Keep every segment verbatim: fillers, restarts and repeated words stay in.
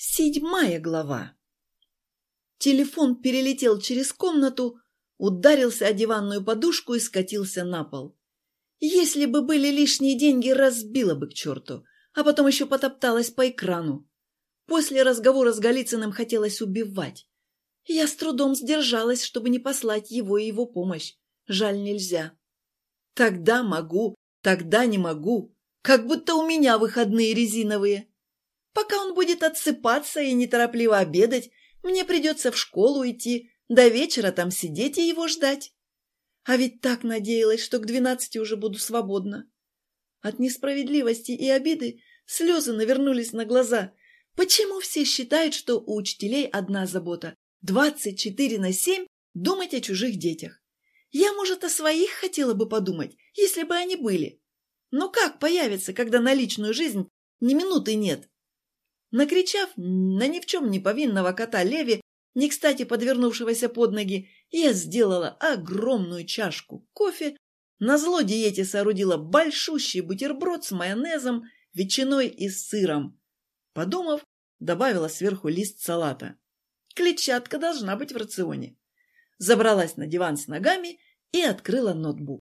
Седьмая глава. Телефон перелетел через комнату, ударился о диванную подушку и скатился на пол. Если бы были лишние деньги, разбила бы к черту, а потом еще потопталась по экрану. После разговора с Голицыным хотелось убивать. Я с трудом сдержалась, чтобы не послать его и его помощь. Жаль, нельзя. Тогда могу, тогда не могу. Как будто у меня выходные резиновые. Пока он будет отсыпаться и неторопливо обедать, мне придется в школу идти, до вечера там сидеть и его ждать. А ведь так надеялась, что к двенадцати уже буду свободна. От несправедливости и обиды слезы навернулись на глаза. Почему все считают, что у учителей одна забота – двадцать четыре на семь думать о чужих детях? Я, может, о своих хотела бы подумать, если бы они были. Но как появятся, когда на личную жизнь ни минуты нет? Накричав на ни в чем не повинного кота Леви, не кстати подвернувшегося под ноги, я сделала огромную чашку кофе, назло диете соорудила большущий бутерброд с майонезом, ветчиной и сыром. Подумав, добавила сверху лист салата. Клетчатка должна быть в рационе. Забралась на диван с ногами и открыла ноутбук.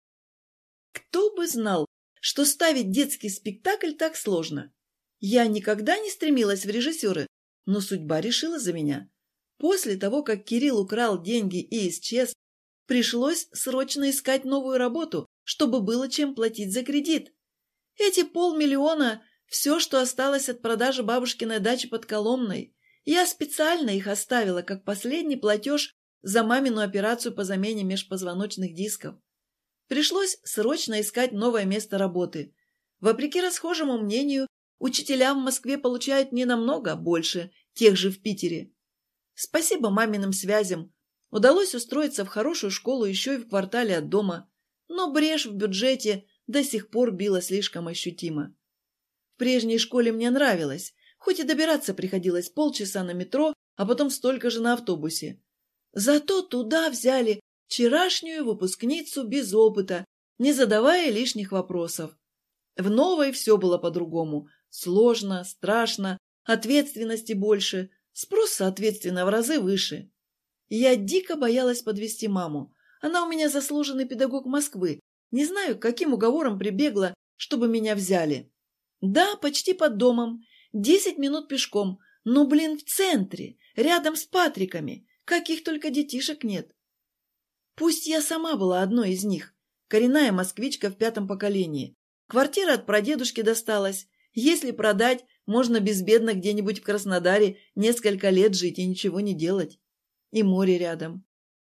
Кто бы знал, что ставить детский спектакль так сложно. Я никогда не стремилась в режиссеры, но судьба решила за меня. После того, как Кирилл украл деньги и исчез, пришлось срочно искать новую работу, чтобы было чем платить за кредит. Эти полмиллиона – все, что осталось от продажи бабушкиной дачи под Коломной. Я специально их оставила, как последний платеж за мамину операцию по замене межпозвоночных дисков. Пришлось срочно искать новое место работы. Вопреки расхожему мнению, учителя в Москве получают не намного больше тех же в Питере. Спасибо маминым связям. Удалось устроиться в хорошую школу еще и в квартале от дома, но брешь в бюджете до сих пор била слишком ощутимо. В прежней школе мне нравилось, хоть и добираться приходилось полчаса на метро, а потом столько же на автобусе. Зато туда взяли вчерашнюю выпускницу без опыта, не задавая лишних вопросов. В новой все было по-другому. Сложно, страшно, ответственности больше, спрос, соответственно, в разы выше. Я дико боялась подвести маму. Она у меня заслуженный педагог Москвы. Не знаю, к каким уговорам прибегла, чтобы меня взяли. Да, почти под домом. Десять минут пешком. Но, блин, в центре, рядом с Патриками. Каких только детишек нет. Пусть я сама была одной из них. Коренная москвичка в пятом поколении. Квартира от прадедушки досталась. Если продать, можно безбедно где-нибудь в Краснодаре несколько лет жить и ничего не делать. И море рядом.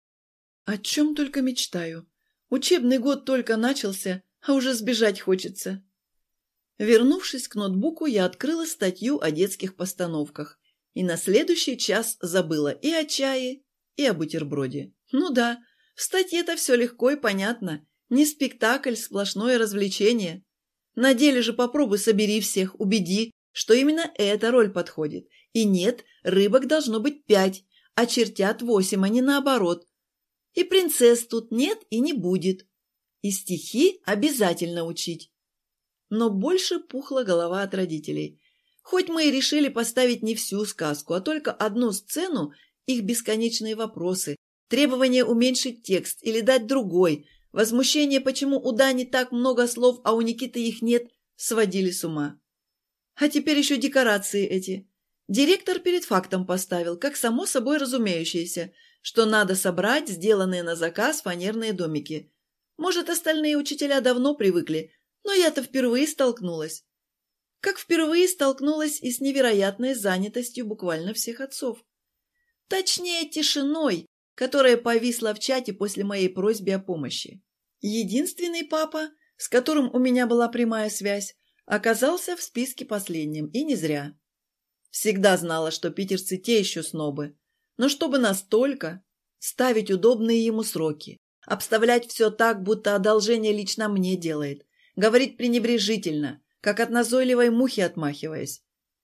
О чем только мечтаю. Учебный год только начался, а уже сбежать хочется. Вернувшись к ноутбуку, я открыла статью о детских постановках. И на следующий час забыла и о чае, и о бутерброде. Ну да, в статье-то все легко и понятно. Не спектакль, сплошное развлечение. На деле же попробуй собери всех, убеди, что именно эта роль подходит. И нет, рыбок должно быть пять, а чертят восемь, а не наоборот. И принцесс тут нет и не будет. И стихи обязательно учить. Но больше пухла голова от родителей. Хоть мы и решили поставить не всю сказку, а только одну сцену, их бесконечные вопросы, требование уменьшить текст или дать другой, возмущение, почему у Дани так много слов, а у Никиты их нет, сводили с ума. А теперь еще декорации эти. Директор перед фактом поставил, как само собой разумеющееся, что надо собрать сделанные на заказ фанерные домики. Может, остальные учителя давно привыкли, но я-то впервые столкнулась. Как впервые столкнулась и с невероятной занятостью буквально всех отцов. Точнее, тишиной, которая повисла в чате после моей просьбы о помощи. Единственный папа, с которым у меня была прямая связь, оказался в списке последним, и не зря. Всегда знала, что питерцы те еще снобы. Но чтобы настолько ставить удобные ему сроки, обставлять все так, будто одолжение лично мне делает, говорить пренебрежительно, как от назойливой мухи отмахиваясь.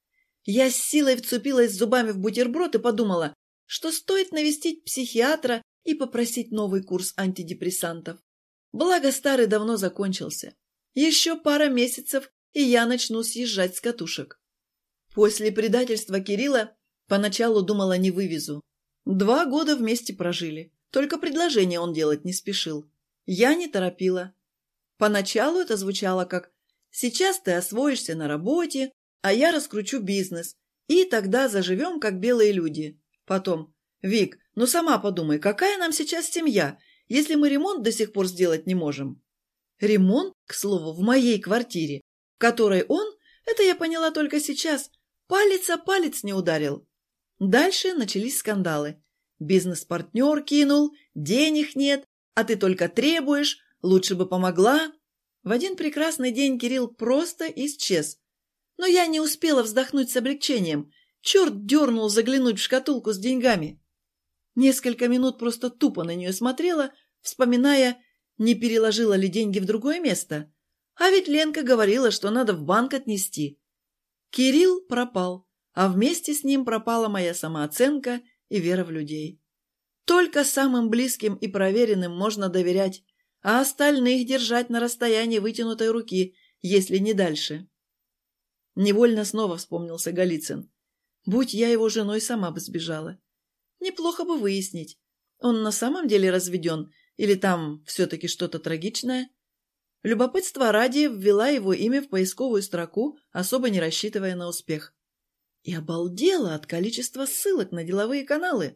Я с силой вцепилась зубами в бутерброд и подумала, что стоит навестить психиатра и попросить новый курс антидепрессантов. Благо старый давно закончился. Еще пара месяцев, и я начну съезжать с катушек. После предательства Кирилла Поначалу думала, не вывезу. Два года вместе прожили. Только предложение он делать не спешил. Я не торопила. Поначалу это звучало как «сейчас ты освоишься на работе, а я раскручу бизнес, и тогда заживем, как белые люди». Потом «Вик, ну сама подумай, какая нам сейчас семья, если мы ремонт до сих пор сделать не можем?» Ремонт, к слову, в моей квартире, в которой он, это я поняла только сейчас, палец о палец не ударил. Дальше начались скандалы. Бизнес-партнер кинул, денег нет, а ты только требуешь, лучше бы помогла. В один прекрасный день Кирилл просто исчез. Но я не успела вздохнуть с облегчением. Черт дернул заглянуть в шкатулку с деньгами. Несколько минут просто тупо на нее смотрела, вспоминая, не переложила ли деньги в другое место. А ведь Ленка говорила, что надо в банк отнести. Кирилл пропал, а вместе с ним пропала моя самооценка и вера в людей. Только самым близким и проверенным можно доверять, а остальных держать на расстоянии вытянутой руки, если не дальше. Невольно снова вспомнился Голицын. Будь я его женой, сама бы сбежала. Неплохо бы выяснить, он на самом деле разведен или там все-таки что-то трагичное. Любопытство ради ввела его имя в поисковую строку, особо не рассчитывая на успех. И обалдела от количества ссылок на деловые каналы.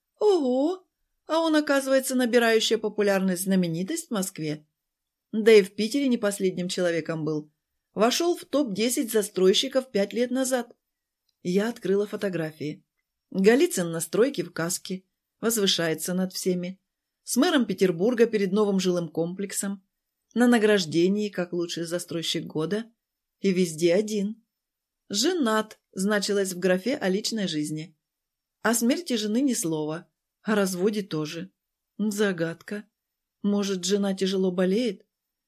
Ого! А он, оказывается, набирающая популярность знаменитость в Москве. Да и в Питере не последним человеком был. Вошел в топ десять застройщиков пять лет назад. Я открыла фотографии. Голицын на стройке в каске. Возвышается над всеми. С мэром Петербурга перед новым жилым комплексом. На награждении, как лучший застройщик года. И везде один. «Женат» значилось в графе о личной жизни. О смерти жены ни слова. О разводе тоже. Загадка. Может, жена тяжело болеет?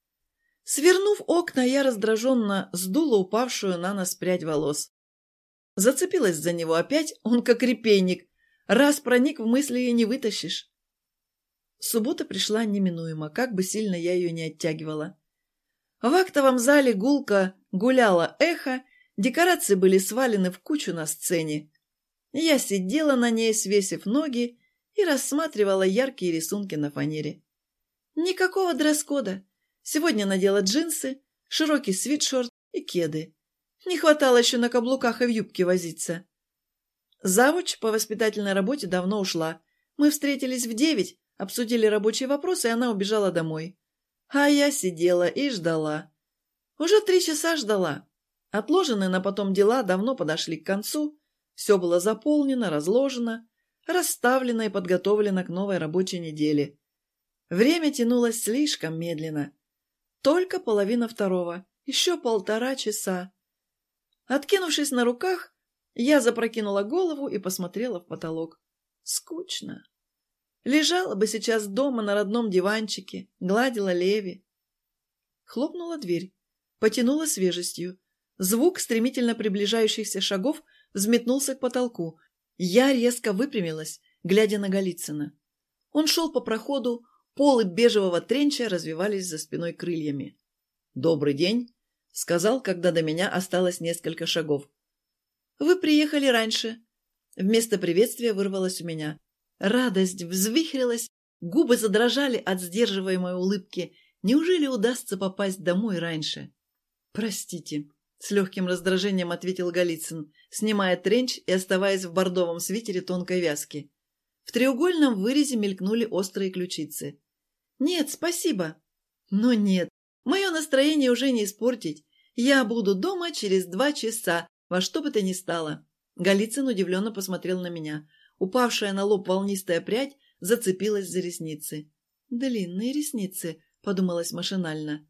Свернув окна, я раздраженно сдула упавшую на нос прядь волос. Зацепилась за него опять, он как репейник. Раз проник в мысли и не вытащишь. Суббота пришла неминуемо, как бы сильно я ее не оттягивала. В актовом зале гулко гуляло эхо, декорации были свалены в кучу на сцене. Я сидела на ней, свесив ноги, и рассматривала яркие рисунки на фанере. Никакого дресс-кода. Сегодня надела джинсы, широкий свитшорт и кеды. Не хватало еще на каблуках и в юбке возиться. Завуч по воспитательной работе давно ушла. Мы встретились в девять, обсудили рабочие вопросы, и она убежала домой. А я сидела и ждала. Уже три часа ждала. Отложенные на потом дела давно подошли к концу. Все было заполнено, разложено, расставлено и подготовлено к новой рабочей неделе. Время тянулось слишком медленно. Только половина второго, еще полтора часа. Откинувшись на руках, я запрокинула голову и посмотрела в потолок. Скучно. Лежала бы сейчас дома на родном диванчике, гладила Леви. Хлопнула дверь, потянула свежестью. Звук стремительно приближающихся шагов взметнулся к потолку. Я резко выпрямилась, глядя на Голицына. Он шел по проходу, полы бежевого тренча развивались за спиной крыльями. «Добрый день», — сказал, когда до меня осталось несколько шагов. «Вы приехали раньше». Вместо приветствия вырвалось у меня. Радость взвихрилась, губы задрожали от сдерживаемой улыбки. Неужели удастся попасть домой раньше? «Простите», — с легким раздражением ответил Голицын, снимая тренч и оставаясь в бордовом свитере тонкой вязки. В треугольном вырезе мелькнули острые ключицы. «Нет, спасибо». «Но нет, мое настроение уже не испортить. Я буду дома через два часа, во что бы то ни стало». Голицын удивленно посмотрел на меня. Упавшая на лоб волнистая прядь зацепилась за ресницы. «Длинные ресницы», — подумалось машинально.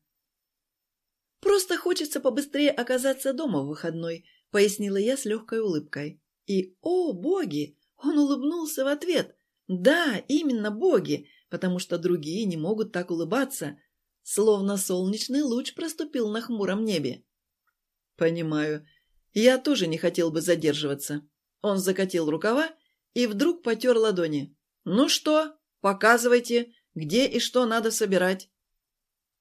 «Просто хочется побыстрее оказаться дома в выходной», — пояснила я с легкой улыбкой. И, о, боги! Он улыбнулся в ответ. Да, именно боги, потому что другие не могут так улыбаться, словно солнечный луч проступил на хмуром небе. «Понимаю. Я тоже не хотел бы задерживаться». Он закатил рукава и вдруг потер ладони. «Ну что, показывайте, где и что надо собирать».